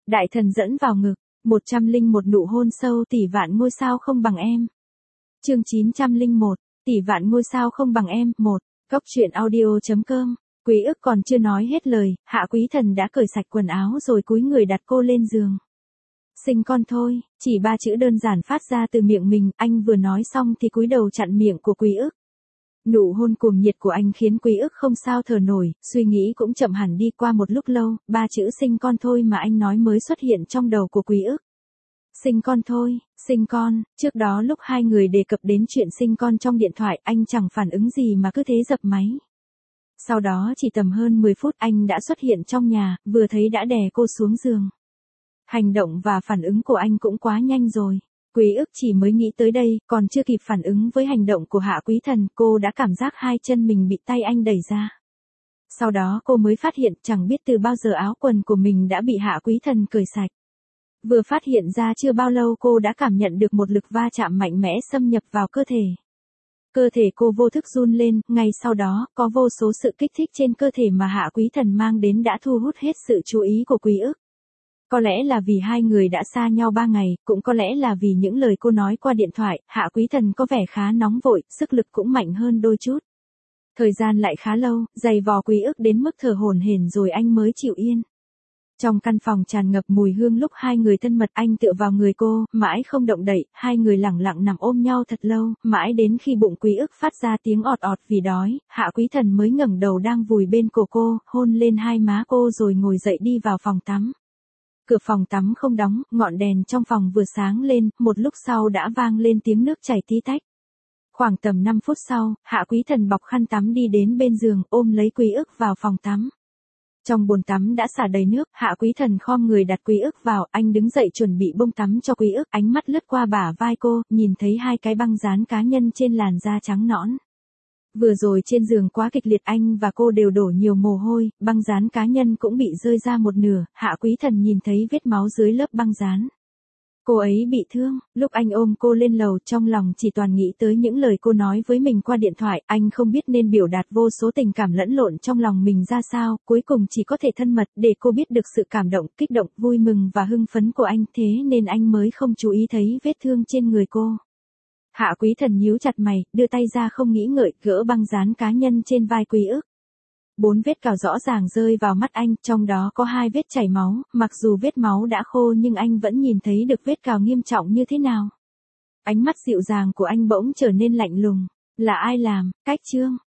Đại thần dẫn vào ngực, 101 nụ hôn sâu tỷ vạn ngôi sao không bằng em. Chương 901, tỷ vạn ngôi sao không bằng em, 1. Góc truyện audio.com. Quý ức còn chưa nói hết lời, Hạ Quý Thần đã cởi sạch quần áo rồi cúi người đặt cô lên giường. Sinh con thôi, chỉ 3 chữ đơn giản phát ra từ miệng mình, anh vừa nói xong thì cúi đầu chặn miệng của Quý ức. Nụ hôn cuồng nhiệt của anh khiến Quý ức không sao thở nổi, suy nghĩ cũng chậm hẳn đi. Qua một lúc lâu, 3 chữ sinh con thôi mà anh nói mới xuất hiện trong đầu của Quý ức. Sinh con thôi, sinh con. Trước đó lúc hai người đề cập đến chuyện sinh con trong điện thoại, anh chẳng phản ứng gì mà cứ thế dập máy. Sau đó chỉ tầm hơn 10 phút anh đã xuất hiện trong nhà, vừa thấy đã đè cô xuống giường. Hành động và phản ứng của anh cũng quá nhanh rồi. Quý ức chỉ mới nghĩ tới đây, còn chưa kịp phản ứng với hành động của Hạ Quý Thần, cô đã cảm giác hai chân mình bị tay anh đẩy ra. Sau đó cô mới phát hiện chẳng biết từ bao giờ áo quần của mình đã bị Hạ Quý Thần cởi sạch. Vừa phát hiện ra chưa bao lâu cô đã cảm nhận được một lực va chạm mạnh mẽ xâm nhập vào cơ thể. Cơ thể cô vô thức run lên, ngay sau đó, có vô số sự kích thích trên cơ thể mà Hạ Quý Thần mang đến đã thu hút hết sự chú ý của Quý ức. Có lẽ là vì hai người đã xa nhau 3 ngày, cũng có lẽ là vì những lời cô nói qua điện thoại, Hạ Quý Thần có vẻ khá nóng vội, sức lực cũng mạnh hơn đôi chút. Thời gian lại khá lâu, dày vò Quý ức đến mức thở hổn hển rồi anh mới chịu yên. Trong căn phòng tràn ngập mùi hương lúc hai người thân mật, anh tựa vào người cô, mãi không động đậy, hai người lẳng lặng nằm ôm nhau thật lâu, mãi đến khi bụng Quý ức phát ra tiếng ọt ọt vì đói, Hạ Quý Thần mới ngẩng đầu đang vùi bên cổ cô, hôn lên hai má cô rồi ngồi dậy đi vào phòng tắm. Cửa phòng tắm không đóng, ngọn đèn trong phòng vừa sáng lên, một lúc sau đã vang lên tiếng nước chảy tí tách. Khoảng tầm 5 phút sau, Hạ Quý Thần bọc khăn tắm đi đến bên giường, ôm lấy Quý ức vào phòng tắm. Trong bồn tắm đã xả đầy nước, Hạ Quý Thần khom người đặt Quý ức vào, anh đứng dậy chuẩn bị bông tắm cho Quý ức, ánh mắt lướt qua bả vai cô, nhìn thấy hai cái băng dán cá nhân trên làn da trắng nõn. Vừa rồi trên giường quá kịch liệt, anh và cô đều đổ nhiều mồ hôi, băng dán cá nhân cũng bị rơi ra một nửa, Hạ Quý Thần nhìn thấy vết máu dưới lớp băng dán. Cô ấy bị thương, lúc anh ôm cô lên lầu trong lòng chỉ toàn nghĩ tới những lời cô nói với mình qua điện thoại, anh không biết nên biểu đạt vô số tình cảm lẫn lộn trong lòng mình ra sao, cuối cùng chỉ có thể thân mật để cô biết được sự cảm động, kích động, vui mừng và hưng phấn của anh, thế nên anh mới không chú ý thấy vết thương trên người cô. Hạ Quý Thần nhíu chặt mày, đưa tay ra không nghĩ ngợi, gỡ băng dán cá nhân trên vai Quý ức. 4 vết cào rõ ràng rơi vào mắt anh, trong đó có 2 vết chảy máu, mặc dù vết máu đã khô nhưng anh vẫn nhìn thấy được vết cào nghiêm trọng như thế nào. Ánh mắt dịu dàng của anh bỗng trở nên lạnh lùng. Là ai làm, Cách Trương?